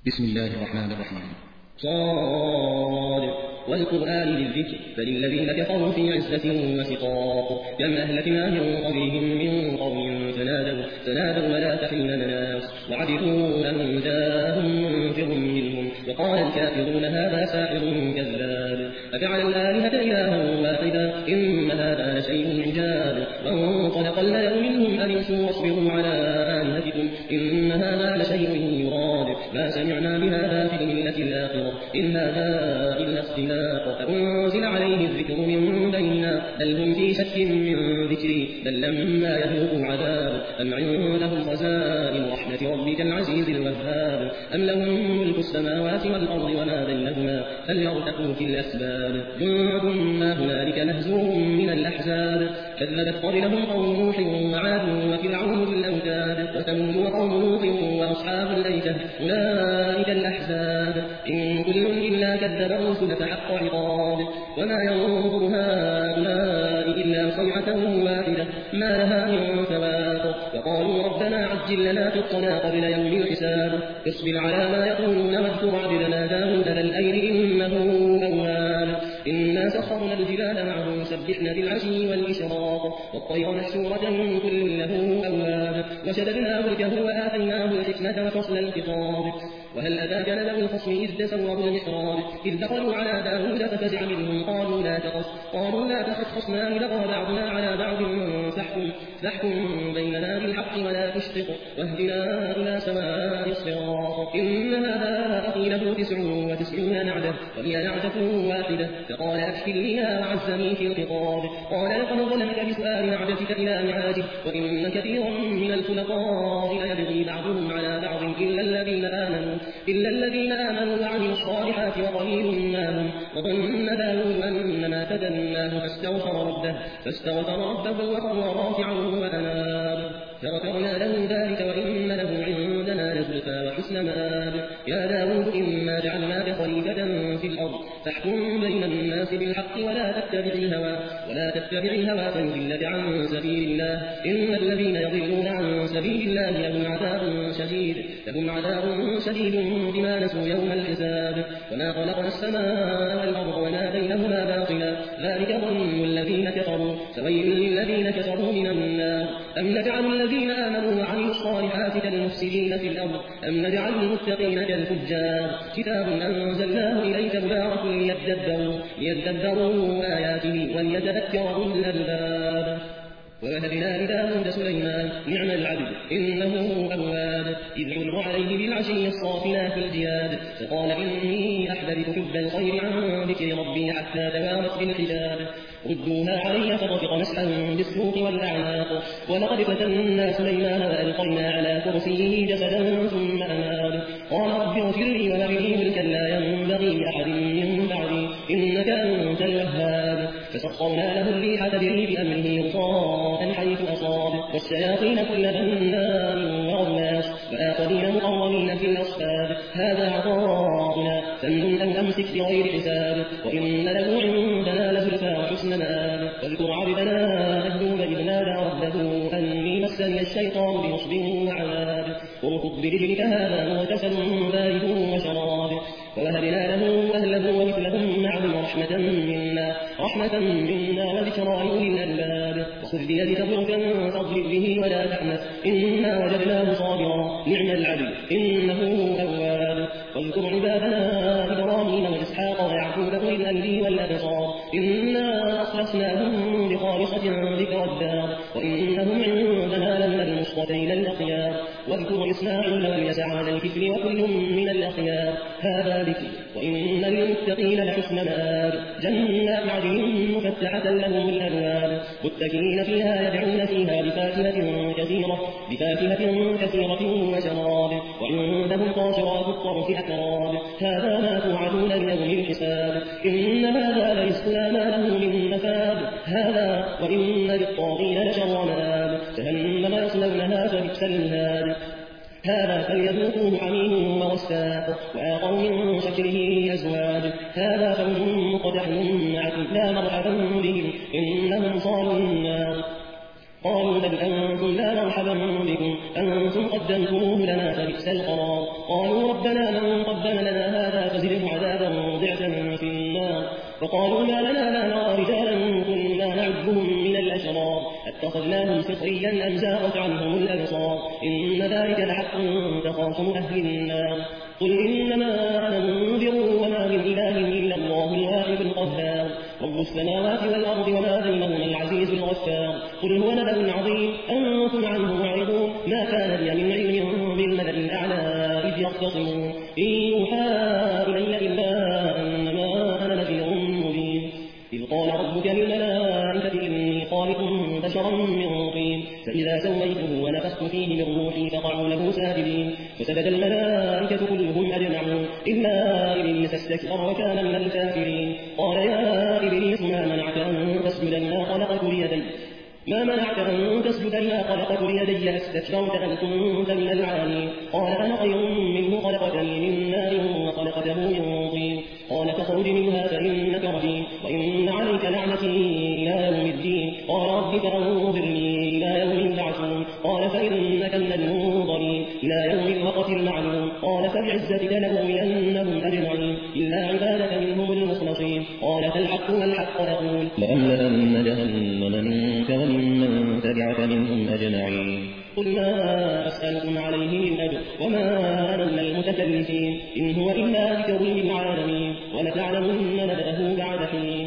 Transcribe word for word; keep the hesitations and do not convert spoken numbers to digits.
بسم الله الرحمن الرحيم. صاد والقرآن للذكر فللذين كفروا في عزة وشقاق كم أهلكنا من قبلهم من قوم تنادوا تنادوا ولا تحين مناص وعجبوا أن جاءهم منذر منهم وقال الكافرون هذا ساحر كذاب أجعل الآلهة إلها واحدا إن هذا لشيء عجاب وانطلق الملأ منهم أن امشوا واصبروا على آلهتكم إن هذا لشيء يراد ما سمعنا بهذا في الملة الآخرة إن هذا إلا اختلاق فأنزل عليه الذكر من بيننا بل هم في شك من ذكري بل لما يذوقوا عذاب أم عندهم خزائن رحمة ربك العزيز الوهاب أم لهم ملك السماوات والأرض وما بينهما فليرتقوا في الأسباب جند ما هنالك مهزوم من الأحزاب كذبت قبلهم قوم نوح وعاد وفرعون بالأوتاد وثمود وقوم لوط وأصحاب الأيكة أولئك الأحزاب إن كل إلا كذب الرسل فحق عقاب وما ينظر هؤلاء إلا صيحة واحدة ما لها من فواق وقالوا ربنا عجل لنا قطنا قبل يوم الحساب اصبر على ما يقولون واذكر عبدنا داود ذا الأير إنه أواب إنا سخرنا الجبال معه يسبحن بالعشي والإشراق والطير محشورة كل له أواب وشددنا ملكه وآتيناه الحكمة وفصل الخطاب وهل أتاك نبأ الخصم إذ تسوروا المحراب إذ دخلوا على داود ففزع منهم قالوا لا تخف قالوا لا تخف خصمان بغى بعضنا على بعض فاحكم فاحكم بيننا بالحق ولا تشطط واهدنا إلى سواء الصراط إن هذا أخي له تسع وتسعون نعجة ولي نعجة واحدة فقال أكفلنيها وعزني في الخطاب قال لقد ظلمك بسؤال نعجتك إلى نعاجه وإن كثيرا من الخلطاء ليبغي بعضهم على بعض إلا الذين آمنوا إلا الذين آمنوا وعملوا الصالحات وقليل ما هم وظن داود أنما فتناه فاستغفر ربه فاستغفر ربه وخر راكعا وأناب فغفرنا له ذلك وإن له عندنا لزلفى وحسن مآب يا داود إنا جعلناك خليفة في الأرض فاحكم بين الناس بالحق ولا تتبع الهوى ولا تتبع الهوى فيضلك عن سبيل الله إن الذين يضلون عن سبيل الله لهم عذاب شديد لهم عذاب شديد بما نسوا يوم الحساب وما خلقنا السماء والأرض وما بينهما باطلا ذلك ظن الذين كفروا فويل للذين كفروا من النار أم نجعل الذين آمنوا وعملوا الصالحات كالمفسدين في الأرض أم نجعل المتقين كالفجار كتاب أنزلناه إليك مبارك ليدبروا ليدبروا آياته وليتذكر أولو الألباب ووهبنا لداود سليمان نعم العبد إنه أواب إذ عرض عليه بالعشي الصافنات الجياد فقال إني أحببت حب الخير عن ذكر ربي حتى توارت بالحجاب ردوها علي فطفق مسحا بالسوق والأعناق ولقد فتنا سليمان وألقينا على كرسيه جسدا ثم أناب قال رب اغفر لي وهب لي ملكا لا ينبغي لأحد من بعدي إنك أنت الوهاب فسخرنا له الريح تجري بأمره رخاء حيث أصاب والشياطين كل بناء وغواص وآخرين مقرنين في الأصفاد هذا عطاؤنا فامنن أو أمسك بغير حساب وإن له عندنا لزلفى وحسن مآب واذكر عبدنا أيوب إذ نادى ربه أني مسني الشيطان بنصب وعذاب اركض برجلك هذا مغتسل بارد وشراب ووهبنا له أهله ومثلهم معهم رحمة منا رحمة منا وذكرى لأولي الألباب وخذ بيدك ضغثا فاضرب به ولا تحنث إنا وجدناه صابرا نعم العبد إنه أواب واذكر عبادنا إبراهيم وإسحاق ويعقوب أولي الأيدي والأبصار إنا أخلصناهم بخالصة ذكر الدار وإنهم عندنا لمن المصطفين الأخيار واذكر إسماعيل واليسع على الكفل وكل من الأخيار هذا ذكر وإن للمتقين لحسن مآب جنات عدن مفتحة لهم الأبواب متكئين فيها يدعون فيها بفاكهة كثيرة بفاكهة كثيرة وشراب وعندهم قاصرات الطرف أتراب هذا ما توعدون ليوم الحساب إن هذا لرزقنا ما له من نفاد هذا وإن للطاغين لشر مآب جهنم يصلونها فبئس المهاد هذا فليذوقوه حميم وغساق وآخر من شكله أزواج هذا فوج مقتحم معكم لا مرحبا بهم إنهم صالوا النار قالوا بل أنتم لا مرحبا بكم أنتم قدمتموه لنا فبئس القرار قالوا ربنا من قدم لنا هذا فزده عذابا ضعفا في النار. فقالوا ما لنا لا نرى رجالا كنا نعدهم من الأشرار اتخذناهم سخريا أم زاغت عنهم الأبصار إن ذلك لحق تخاصم أهل النار. قل إنما أنا منذر وما من إله إلا الله الواحد القهار رب السماوات والأرض وما بينهما العزيز الغفار. قل هو نبأ عظيم أنتم عنه معرضون ما كان لي من علم بالملأ الأعلى إذ يختصمون إن يوحى إلي إلا أنما أنا نذير مبين. إذ قال ربك للملائكة إني خالق بشرا من طين فإذا سويته ونفخت فيه من روحي فقعوا له ساجدين فسجد الملائكة كلهم أجمعون إلا إبليس استكبر وكان من الكافرين. قال يا إبليس ما منعك أن تسجد لما خلقت بيدي ما منعك أن تسجد لما خلقت بيدي أستكبرت أم كنت من العالين. قال أنا خير منه خلقتني من نار وخلقته من طين قال فاخرج منها فإنك رجيم وإن عليك لعنتي إلى يوم الدين. قال رب فانظرني إلى يوم يبعثون قال فإنك من المنظرين إلى يوم الوقت المعلوم. قال فبعزتك لأغوينهم أجمعين إلا عبادك منهم المخلصين. قال فالحق والحق أقول لأملأن جهنم منك وممن تبعك منهم أجمعين. قل ما أسألكم عليه من أجر وما أنا من المتكلفين إن هو إلا ذكر للعالمين ولتعلمن نبأه بعد حين.